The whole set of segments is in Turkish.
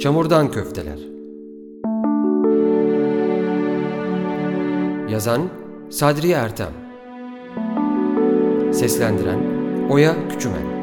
Çamurdan Köfteler. Yazan Sadriye Ertem. Seslendiren Oya Küçümen.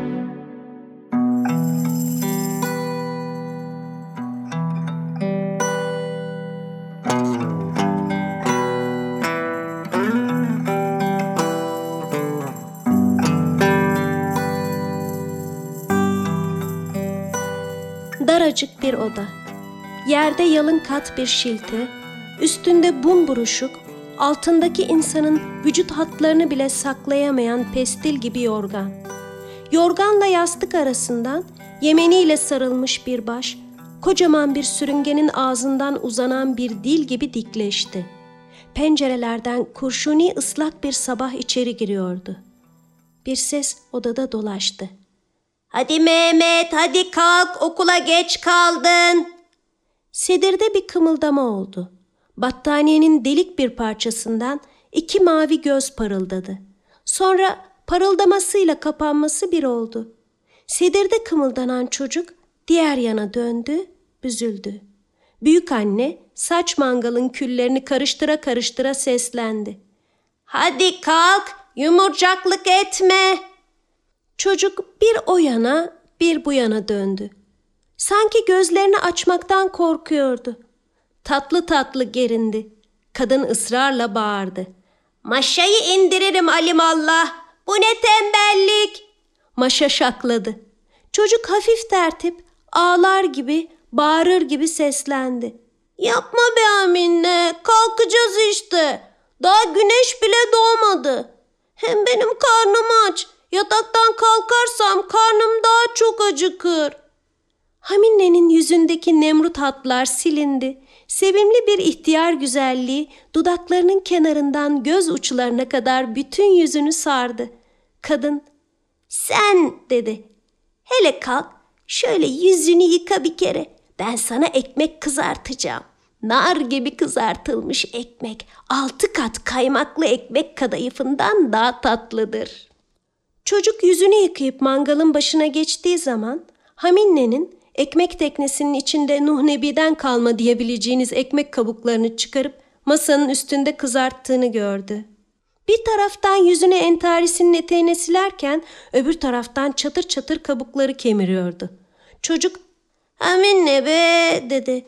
Daracık bir oda. Yerde yalın kat bir şilti, üstünde bumburuşuk, altındaki insanın vücut hatlarını bile saklayamayan pestil gibi yorgan. Yorganla yastık arasından yemeniyle sarılmış bir baş, kocaman bir sürüngenin ağzından uzanan bir dil gibi dikleşti. Pencerelerden kurşuni ıslak bir sabah içeri giriyordu. Bir ses odada dolaştı. "Hadi Mehmet, hadi kalk, okula geç kaldın." Sedirde bir kımıldama oldu. Battaniyenin delik bir parçasından 2 mavi göz parıldadı. Sonra parıldamasıyla kapanması bir oldu. Sedirde kımıldanan çocuk diğer yana döndü, büzüldü. Büyükanne saç mangalın küllerini karıştıra karıştıra seslendi. "Hadi kalk, yumurcaklık etme." Çocuk bir o yana bir bu yana döndü. Sanki gözlerini açmaktan korkuyordu. Tatlı tatlı gerindi. Kadın ısrarla bağırdı. "Maşayı indiririm alimallah. Bu ne tembellik." Maşa şakladı. Çocuk hafif tertip, ağlar gibi, bağırır gibi seslendi. "Yapma be Amine, kalkacağız işte. Daha güneş bile doğmadı. Hem benim karnım aç. Yataktan kalkarsam karnım daha çok acıkır." Hamine'nin yüzündeki nemrut hatlar silindi. Sevimli bir ihtiyar güzelliği dudaklarının kenarından göz uçlarına kadar bütün yüzünü sardı. Kadın, "Sen," dedi, "hele kalk, şöyle yüzünü yıka bir kere. Ben sana ekmek kızartacağım. Nar gibi kızartılmış ekmek, 6 kat kaymaklı ekmek kadayıfından daha tatlıdır." Çocuk yüzünü yıkayıp mangalın başına geçtiği zaman Hamine'nin ekmek teknesinin içinde Nuh Nebi'den kalma diyebileceğiniz ekmek kabuklarını çıkarıp masanın üstünde kızarttığını gördü. Bir taraftan yüzüne entarisinin eteğine silerken öbür taraftan çatır çatır kabukları kemiriyordu. Çocuk, "Hamine be," dedi.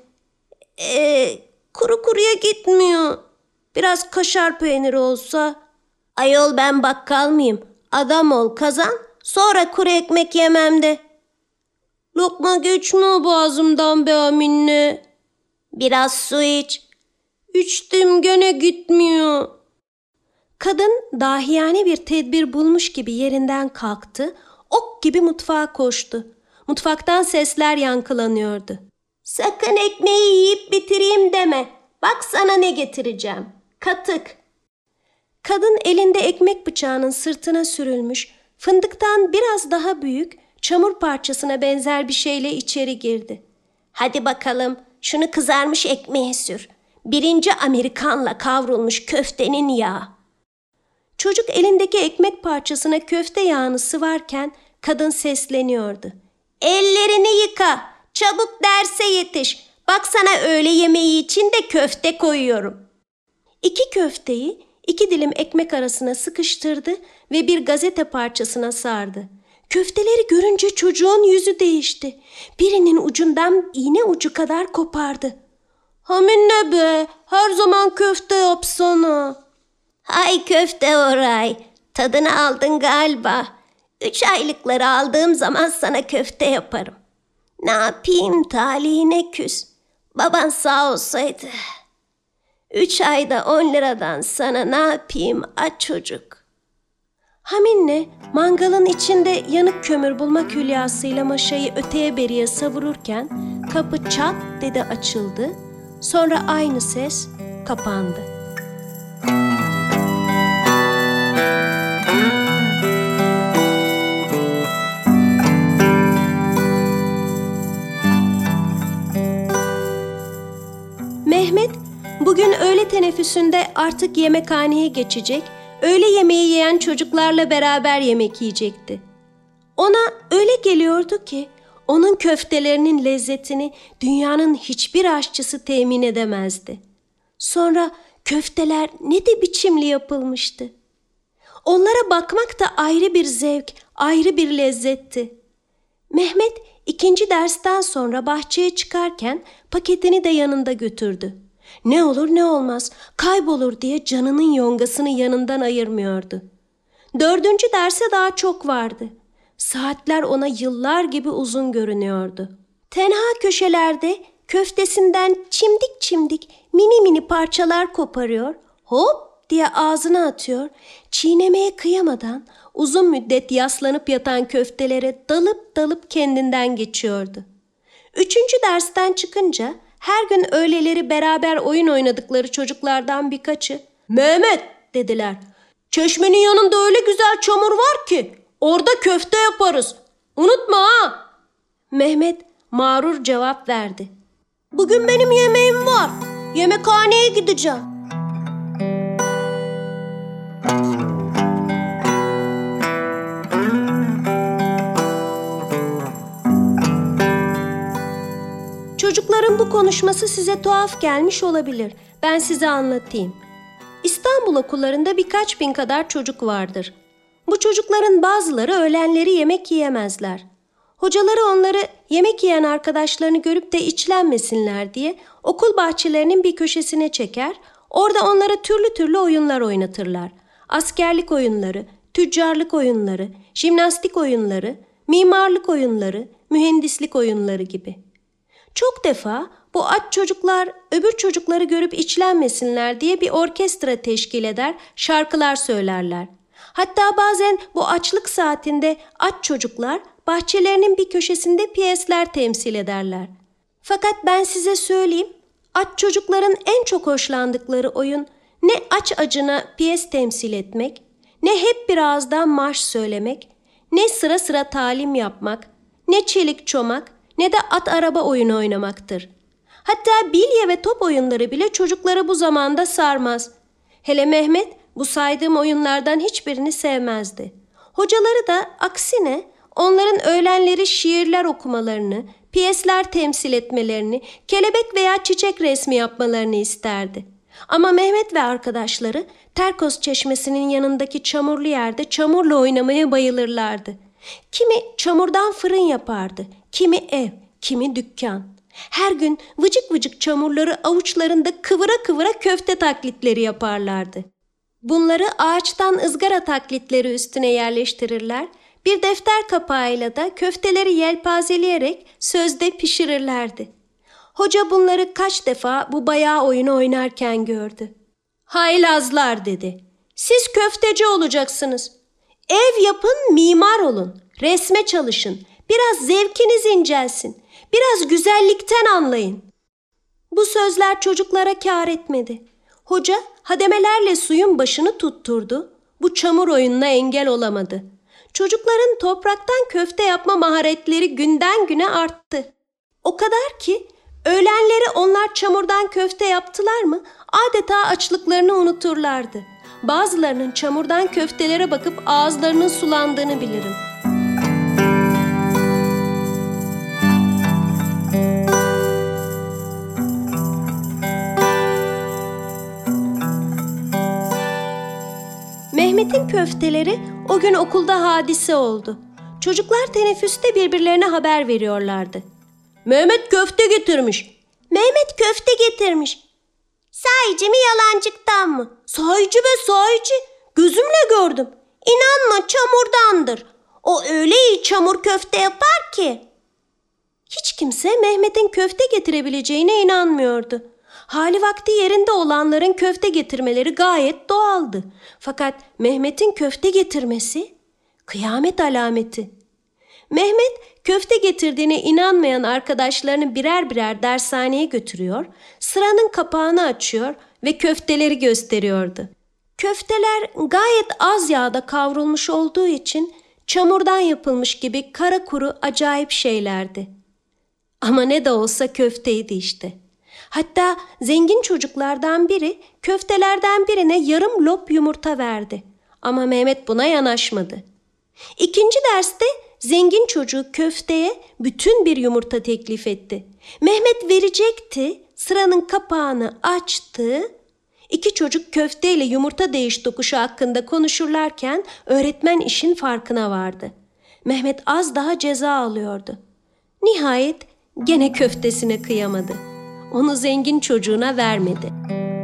Kuru kuruya gitmiyor. Biraz kaşar peyniri olsa." "Ayol ben bakkal mıyım? Adam ol, kazan, sonra kuru ekmek yemem de." "Lokma geçmiyor boğazımdan be Amine." "Biraz su iç." "İçtim gene gitmiyor." Kadın dahiyane bir tedbir bulmuş gibi yerinden kalktı, ok gibi mutfağa koştu. Mutfaktan sesler yankılanıyordu. "Sakın ekmeği yiyip bitireyim deme. Bak sana ne getireceğim. Katık." Kadın elinde ekmek bıçağının sırtına sürülmüş, fındıktan biraz daha büyük, çamur parçasına benzer bir şeyle içeri girdi. "Hadi bakalım, şunu kızarmış ekmeğe sür. 1. Amerikanla kavrulmuş köftenin yağı." Çocuk elindeki ekmek parçasına köfte yağını sıvarken kadın sesleniyordu. "Ellerini yıka, çabuk derse yetiş. Bak sana öğle yemeği için de köfte koyuyorum." 2 köfteyi 2 dilim ekmek arasına sıkıştırdı ve bir gazete parçasına sardı. Köfteleri görünce çocuğun yüzü değişti. Birinin ucundan iğne ucu kadar kopardı. "Hamine be, her zaman köfte yapsana." "Hay köfte oray, tadını aldın galiba. 3 aylıkları aldığım zaman sana köfte yaparım. Ne yapayım, talihine küs. Baban sağ olsaydı. 3 ayda 10 liradan sana ne yapayım aç çocuk." Hamine mangalın içinde yanık kömür bulmak hülyasıyla maşayı öteye beriye savururken kapı çat dedi açıldı. Sonra aynı ses kapandı. Mehmet bugün öğle teneffüsünde artık yemekhaneye geçecek, öğle yemeği yiyen çocuklarla beraber yemek yiyecekti. Ona öyle geliyordu ki Onun köftelerinin lezzetini dünyanın hiçbir aşçısı temin edemezdi. Sonra köfteler ne de biçimli yapılmıştı. Onlara bakmak da ayrı bir zevk, ayrı bir lezzetti. Mehmet ikinci dersten sonra bahçeye çıkarken paketini de yanında götürdü. Ne olur ne olmaz, kaybolur diye canının yongasını yanından ayırmıyordu. Dördüncü derse daha çok vardı. Saatler ona yıllar gibi uzun görünüyordu. Tenha köşelerde köftesinden çimdik çimdik mini mini parçalar koparıyor, hop diye ağzına atıyor, çiğnemeye kıyamadan uzun müddet yaslanıp yatan köftelere dalıp dalıp kendinden geçiyordu. Üçüncü dersten çıkınca her gün öğleleri beraber oyun oynadıkları çocuklardan birkaçı "Mehmet," dediler, "çeşmenin yanında öyle güzel çamur var ki orada köfte yaparız. Unutma ha." Mehmet mağrur cevap verdi. "Bugün benim yemeğim var. Yemekhaneye gideceğim." Çocukların bu konuşması size tuhaf gelmiş olabilir. Ben size anlatayım. İstanbul okullarında birkaç bin kadar çocuk vardır. Bu çocukların bazıları öğlenleri yemek yiyemezler. Hocaları onları yemek yiyen arkadaşlarını görüp de içlenmesinler diye okul bahçelerinin bir köşesine çeker, orada onlara türlü türlü oyunlar oynatırlar. Askerlik oyunları, tüccarlık oyunları, jimnastik oyunları, mimarlık oyunları, mühendislik oyunları gibi. Çok defa bu aç çocuklar öbür çocukları görüp içlenmesinler diye bir orkestra teşkil eder, şarkılar söylerler. Hatta bazen bu açlık saatinde aç çocuklar bahçelerinin bir köşesinde piyesler temsil ederler. Fakat ben size söyleyeyim, aç çocukların en çok hoşlandıkları oyun ne aç acına piyes temsil etmek, ne hep bir ağızdan marş söylemek, ne sıra sıra talim yapmak, ne çelik çomak, ne de at araba oyunu oynamaktır. Hatta bilye ve top oyunları bile çocukları bu zamanda sarmaz. Hele Mehmet bu saydığım oyunlardan hiçbirini sevmezdi. Hocaları da aksine onların öğlenleri şiirler okumalarını, piyesler temsil etmelerini, kelebek veya çiçek resmi yapmalarını isterdi. Ama Mehmet ve arkadaşları Terkos Çeşmesi'nin yanındaki çamurlu yerde çamurla oynamaya bayılırlardı. Kimi çamurdan fırın yapardı, kimi ev, kimi dükkan. Her gün vıcık vıcık çamurları avuçlarında kıvıra kıvıra köfte taklitleri yaparlardı. Bunları ağaçtan ızgara taklitleri üstüne yerleştirirler, bir defter kapağıyla da köfteleri yelpazeleyerek sözde pişirirlerdi. Hoca bunları kaç defa bu bayağı oyunu oynarken gördü. "Haylazlar," dedi, "siz köfteci olacaksınız. Ev yapın, mimar olun, resme çalışın, biraz zevkiniz incelsin, biraz güzellikten anlayın." Bu sözler çocuklara kâr etmedi. Hoca hademelerle suyun başını tutturdu. Bu çamur oyununa engel olamadı. Çocukların topraktan köfte yapma maharetleri günden güne arttı. O kadar ki öğlenleri onlar çamurdan köfte yaptılar mı adeta açlıklarını unuturlardı. Bazılarının çamurdan köftelere bakıp ağızlarının sulandığını bilirim. Mehmet'in köfteleri o gün okulda hadise oldu. Çocuklar teneffüste birbirlerine haber veriyorlardı. "Mehmet köfte getirmiş." "Mehmet köfte getirmiş." "Sahici mi yalancıktan mı?" "Sahici be sahici. Gözümle gördüm. İnanma, çamurdandır. O öyle iyi çamur köfte yapar ki." Hiç kimse Mehmet'in köfte getirebileceğine inanmıyordu. Hali vakti yerinde olanların köfte getirmeleri gayet doğaldı. Fakat Mehmet'in köfte getirmesi kıyamet alameti. Mehmet köfte getirdiğine inanmayan arkadaşlarını birer birer dershaneye götürüyor, sıranın kapağını açıyor ve köfteleri gösteriyordu. Köfteler gayet az yağda kavrulmuş olduğu için çamurdan yapılmış gibi kara kuru acayip şeylerdi. Ama ne de olsa köfteydi işte. Hatta zengin çocuklardan biri köftelerden birine yarım lop yumurta verdi. Ama Mehmet buna yanaşmadı. İkinci derste Zengin çocuğu köfteye bütün bir yumurta teklif etti. Mehmet verecekti, sıranın kapağını açtı. İki çocuk köfteyle yumurta değiş tokuşu hakkında konuşurlarken öğretmen işin farkına vardı. Mehmet az daha ceza alıyordu. Nihayet gene köftesine kıyamadı. Onu zengin çocuğuna vermedi.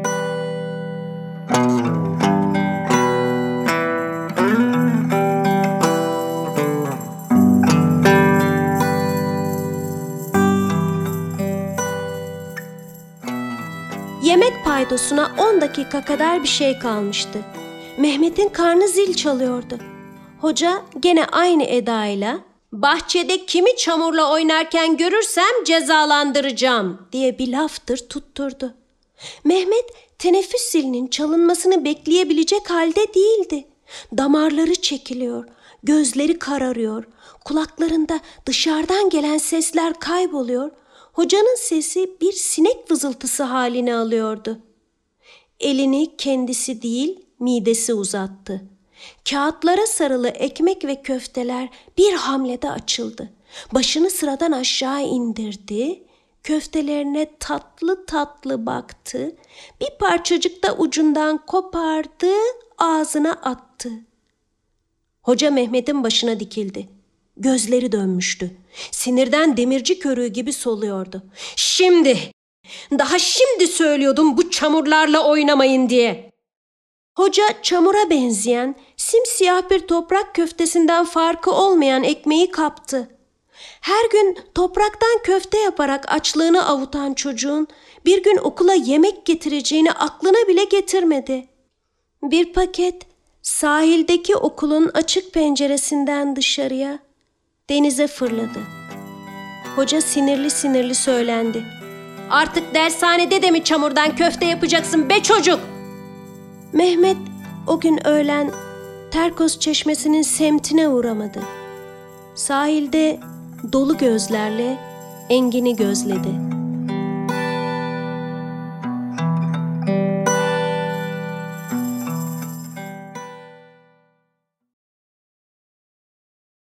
Yemek paydosuna 10 dakika kadar bir şey kalmıştı. Mehmet'in karnı zil çalıyordu. Hoca gene aynı edayla "Bahçede kimi çamurla oynarken görürsem cezalandıracağım" diye bir laftır tutturdu. Mehmet teneffüs zilinin çalınmasını bekleyebilecek halde değildi. Damarları çekiliyor, gözleri kararıyor, kulaklarında dışarıdan gelen sesler kayboluyor. Hocanın sesi bir sinek vızıltısı halini alıyordu. Elini kendisi değil, midesi uzattı. Kağıtlara sarılı ekmek ve köfteler bir hamlede açıldı. Başını sıradan aşağı indirdi. Köftelerine tatlı tatlı baktı. Bir parçacık da ucundan kopardı, ağzına attı. Hoca Mehmet'in başına dikildi. Gözleri dönmüştü. Sinirden demirci körüğü gibi soluyordu. Daha şimdi söylüyordum bu çamurlarla oynamayın diye. Hoca çamura benzeyen, simsiyah bir toprak köftesinden farkı olmayan ekmeği kaptı. Her gün topraktan köfte yaparak açlığını avutan çocuğun bir gün okula yemek getireceğini aklına bile getirmedi. Bir paket sahildeki okulun açık penceresinden dışarıya, denize fırladı. Hoca sinirli sinirli söylendi. "Artık dershanede de mi çamurdan köfte yapacaksın be çocuk?" Mehmet o gün öğlen Terkos Çeşmesi'nin semtine uğramadı. Sahilde dolu gözlerle Engin'i gözledi.